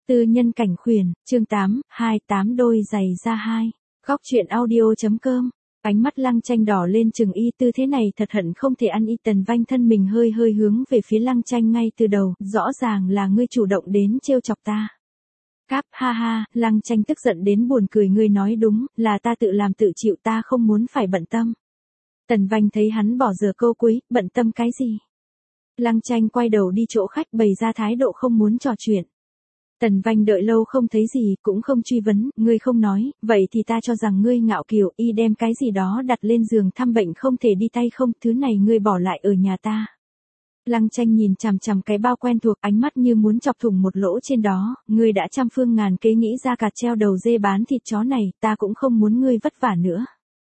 Tư nhân cảnh khuyển, chương 8, 28 đôi giày da 2. Góc truyện audio.com. Ánh mắt Lăng Tranh đỏ lên chừng y tư thế này thật hận không thể ăn y. Tần Vanh thân mình hơi hướng về phía Lăng Tranh ngay từ đầu, rõ ràng là ngươi chủ động đến trêu chọc ta. Cáp ha ha, Lăng Tranh tức giận đến buồn cười, ngươi nói đúng, là ta tự làm tự chịu, ta không muốn phải bận tâm. Tần Vanh thấy hắn bỏ dở câu cuối, bận tâm cái gì? Lăng Tranh quay đầu đi chỗ khách bày ra thái độ không muốn trò chuyện. Tần Vanh đợi lâu không thấy gì, cũng không truy vấn, ngươi không nói, vậy thì ta cho rằng ngươi ngạo kiều, y đem cái gì đó đặt lên giường thăm bệnh không thể đi tay không, thứ này ngươi bỏ lại ở nhà ta. Lăng Tranh nhìn chằm chằm cái bao quen thuộc, ánh mắt như muốn chọc thủng một lỗ trên đó, ngươi đã trăm phương ngàn kế nghĩ ra cạt treo đầu dê bán thịt chó này, ta cũng không muốn ngươi vất vả nữa.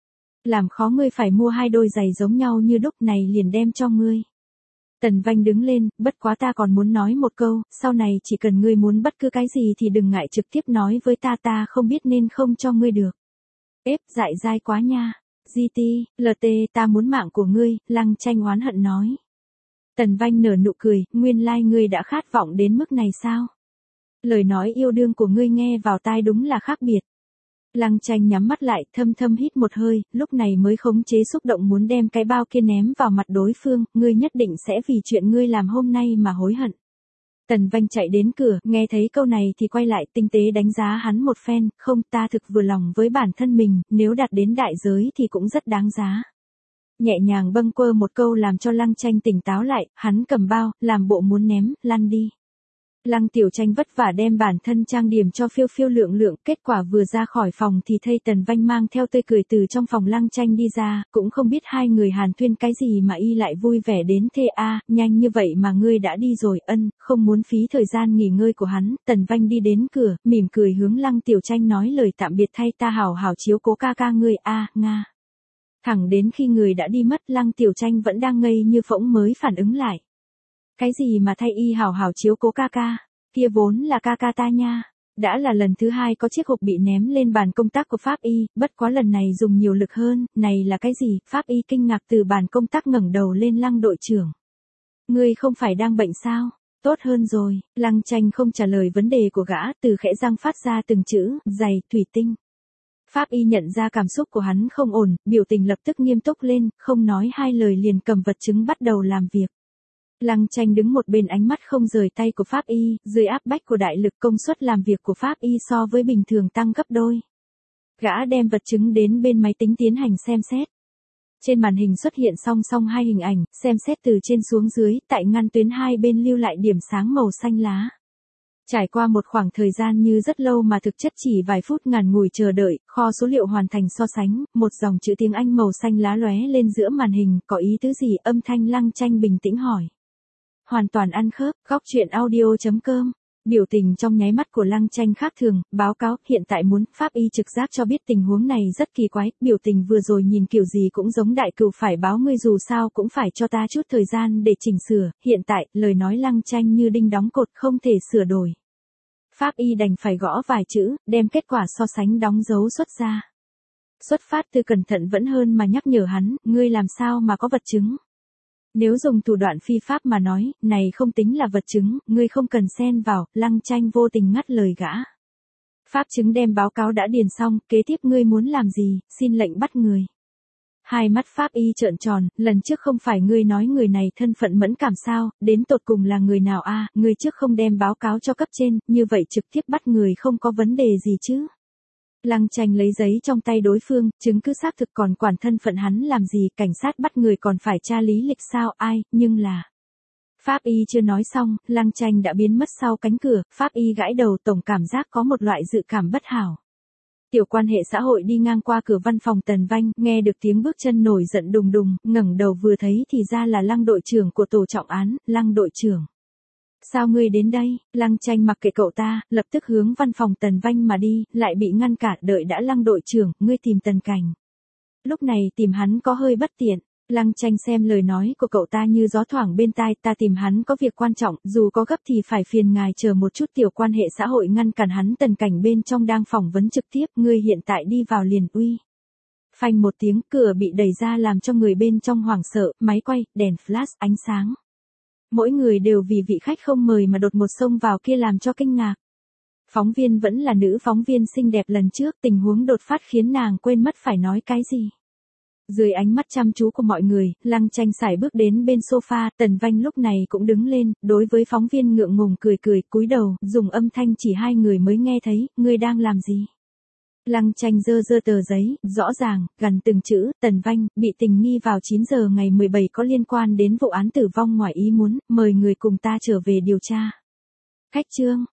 Làm khó ngươi phải mua 2 đôi giày giống nhau như đúc này liền đem cho ngươi. Tần Vanh đứng lên, bất quá ta còn muốn nói một câu, sau này chỉ cần ngươi muốn bất cứ cái gì thì đừng ngại trực tiếp nói với ta, ta không biết nên không cho ngươi được. Ép dại dai quá nha. GT, LT, ta muốn mạng của ngươi, Lăng Tranh oán hận nói. Tần Vanh nở nụ cười, nguyên lai ngươi đã khát vọng đến mức này sao? Lời nói yêu đương của ngươi nghe vào tai đúng là khác biệt. Lăng Tranh nhắm mắt lại, thâm hít một hơi, lúc này mới khống chế xúc động muốn đem cái bao kia ném vào mặt đối phương, ngươi nhất định sẽ vì chuyện ngươi làm hôm nay mà hối hận. Tần Vanh chạy đến cửa, nghe thấy câu này thì quay lại tinh tế đánh giá hắn một phen, không, ta thực vừa lòng với bản thân mình, nếu đạt đến đại giới thì cũng rất đáng giá. Nhẹ nhàng bâng quơ một câu làm cho Lăng Tranh tỉnh táo lại, hắn cầm bao, làm bộ muốn ném, lăn đi. Lăng Tiểu Tranh vất vả đem bản thân trang điểm cho phiêu lượng, kết quả vừa ra khỏi phòng thì thấy Tần Vanh mang theo tươi cười từ trong phòng Lăng Tranh đi ra, cũng không biết hai người hàn huyên cái gì mà y lại vui vẻ đến thế a, nhanh như vậy mà ngươi đã đi rồi, không muốn phí thời gian nghỉ ngơi của hắn. Tần Vanh đi đến cửa, mỉm cười hướng Lăng Tiểu Tranh nói lời tạm biệt, thay ta hảo hảo chiếu cố ca ca ngươi a, Nga. Thẳng đến khi người đã đi mất, Lăng Tiểu Tranh vẫn đang ngây như phỗng mới phản ứng lại. Cái gì mà thay y hảo hảo chiếu cố ca ca, kia vốn là ca ca ta nha. Đã là lần thứ 2 có chiếc hộp bị ném lên bàn công tác của Pháp Y, bất quá lần này dùng nhiều lực hơn, này là cái gì? Pháp Y kinh ngạc từ bàn công tác ngẩng đầu lên Lăng đội trưởng. Ngươi không phải đang bệnh sao? Tốt hơn rồi, Lăng Tranh không trả lời vấn đề của gã, từ khẽ răng phát ra từng chữ, giày, thủy tinh. Pháp Y nhận ra cảm xúc của hắn không ổn, biểu tình lập tức nghiêm túc lên, không nói hai lời liền cầm vật chứng bắt đầu làm việc. Lăng Tranh đứng một bên ánh mắt không rời tay của Pháp Y, dưới áp bách của đại lực công suất làm việc của Pháp Y so với bình thường tăng gấp đôi. Gã đem vật chứng đến bên máy tính tiến hành xem xét. Trên màn hình xuất hiện song song 2 hình ảnh, xem xét từ trên xuống dưới, tại ngăn tuyến hai bên lưu lại điểm sáng màu xanh lá. Trải qua một khoảng thời gian như rất lâu mà thực chất chỉ vài phút ngắn ngủi chờ đợi, kho số liệu hoàn thành so sánh, một dòng chữ tiếng Anh màu xanh lá lóe lên giữa màn hình, có ý tứ gì? Âm thanh Lăng Tranh bình tĩnh hỏi. Hoàn toàn ăn khớp, góc truyện audio.com. Biểu tình trong nháy mắt của Lăng Tranh khác thường, báo cáo, hiện tại muốn, Pháp Y trực giác cho biết tình huống này rất kỳ quái, biểu tình vừa rồi nhìn kiểu gì cũng giống đại cừu, phải báo ngươi dù sao cũng phải cho ta chút thời gian để chỉnh sửa, hiện tại, lời nói Lăng Tranh như đinh đóng cột không thể sửa đổi. Pháp Y đành phải gõ vài chữ, đem kết quả so sánh đóng dấu xuất ra. Xuất phát từ cẩn thận vẫn hơn mà nhắc nhở hắn, ngươi làm sao mà có vật chứng. Nếu dùng thủ đoạn phi pháp mà nói, này không tính là vật chứng, ngươi không cần xen vào, Lăng Tranh vô tình ngắt lời gã. Pháp chứng đem báo cáo đã điền xong, kế tiếp ngươi muốn làm gì, xin lệnh bắt người. Hai mắt Pháp Y trợn tròn, lần trước không phải ngươi nói người này thân phận mẫn cảm sao, đến tột cùng là người nào a? Ngươi trước không đem báo cáo cho cấp trên, như vậy trực tiếp bắt người không có vấn đề gì chứ. Lăng Tranh lấy giấy trong tay đối phương, chứng cứ xác thực còn quản thân phận hắn làm gì, cảnh sát bắt người còn phải tra lý lịch sao, ai, nhưng là. Pháp Y chưa nói xong, Lăng Tranh đã biến mất sau cánh cửa, Pháp Y gãi đầu, tổng cảm giác có một loại dự cảm bất hảo. Tiểu quan hệ xã hội đi ngang qua cửa văn phòng Tần Vanh, nghe được tiếng bước chân nổi giận đùng đùng, ngẩng đầu vừa thấy thì ra là Lăng đội trưởng của tổ trọng án. Lăng đội trưởng. Sao ngươi đến đây? Lăng Tranh mặc kệ cậu ta, lập tức hướng văn phòng Tần Vanh mà đi, lại bị ngăn cản, đợi đã. Lăng đội trưởng, ngươi tìm Tần Cảnh. Lúc này tìm hắn có hơi bất tiện. Lăng Tranh xem lời nói của cậu ta như gió thoảng bên tai, ta tìm hắn có việc quan trọng, dù có gấp thì phải phiền ngài chờ một chút. Tiểu quan hệ xã hội ngăn cản hắn. Tần Cảnh bên trong đang phỏng vấn trực tiếp, ngươi hiện tại đi vào liền. Uy. Phanh một tiếng, cửa bị đẩy ra làm cho người bên trong hoảng sợ, máy quay, đèn flash, ánh sáng. Mỗi người đều vì vị khách không mời mà đột một xông vào kia làm cho kinh ngạc. Phóng viên vẫn là nữ phóng viên xinh đẹp lần trước, tình huống đột phát khiến nàng quên mất phải nói cái gì. Dưới ánh mắt chăm chú của mọi người, Lăng Tranh sải bước đến bên sofa, Tần Vanh lúc này cũng đứng lên, đối với phóng viên ngượng ngùng cười cười, cúi đầu, dùng âm thanh chỉ hai người mới nghe thấy, ngươi đang làm gì? Lăng Tranh giơ tờ giấy, rõ ràng, gần từng chữ, Tần Vanh, bị tình nghi vào 9 giờ ngày 17 có liên quan đến vụ án tử vong ngoài ý muốn, mời người cùng ta trở về điều tra. Khách trương,